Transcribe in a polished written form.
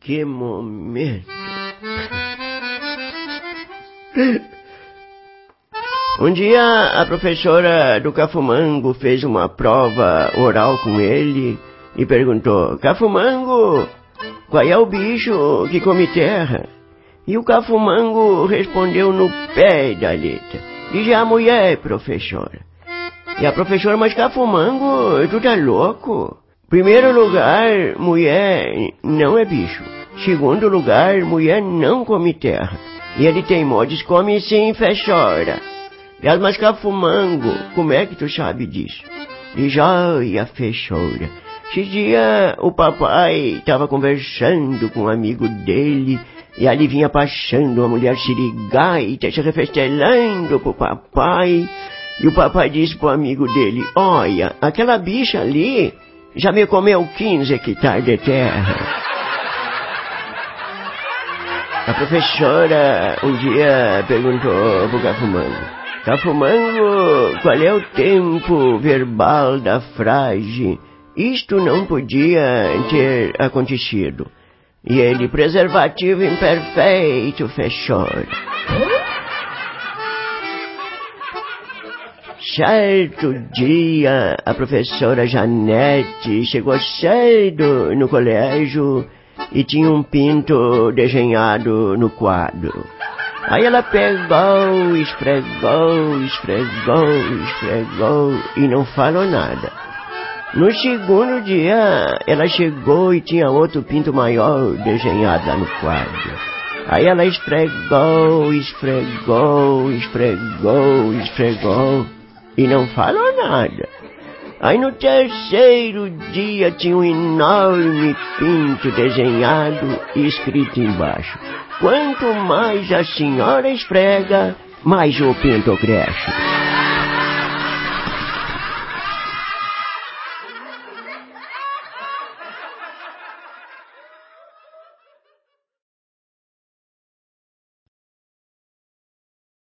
Que momento. Um dia a professora do Cafumango fez uma prova oral com ele e perguntou: Cafumango, qual é o bicho que come terra? E o Cafumango respondeu no pé da letra: diz a mulher, professora. E a professora: mas Cafumango, tu tá louco? Primeiro lugar, mulher não é bicho. Segundo lugar, mulher não come terra. E ele teimou, diz: come sim, fechora. E ela: mas Cafumango, como é que tu sabe disso? Diz: olha, fechora. Esse dia o papai estava conversando com um amigo dele e ali vinha passando uma mulher sirigaita se refestelando pro papai. E o papai disse pro amigo dele: olha, aquela bicha ali já me comeu 15 hectares de terra. A professora um dia perguntou pro Cafumango: Cafumango, qual é o tempo verbal da frase isto não podia ter acontecido? E ele: preservativo imperfeito, fechora. Certo dia, a professora Janete chegou cedo no colégio e tinha um pinto desenhado no quadro. Aí ela pegou, esfregou e não falou nada. No segundo dia, ela chegou e tinha outro pinto maior desenhado lá no quadro. Aí ela esfregou e não falou nada. Aí no terceiro dia tinha um enorme pinto desenhado e escrito embaixo: quanto mais a senhora esfrega, mais o pinto cresce.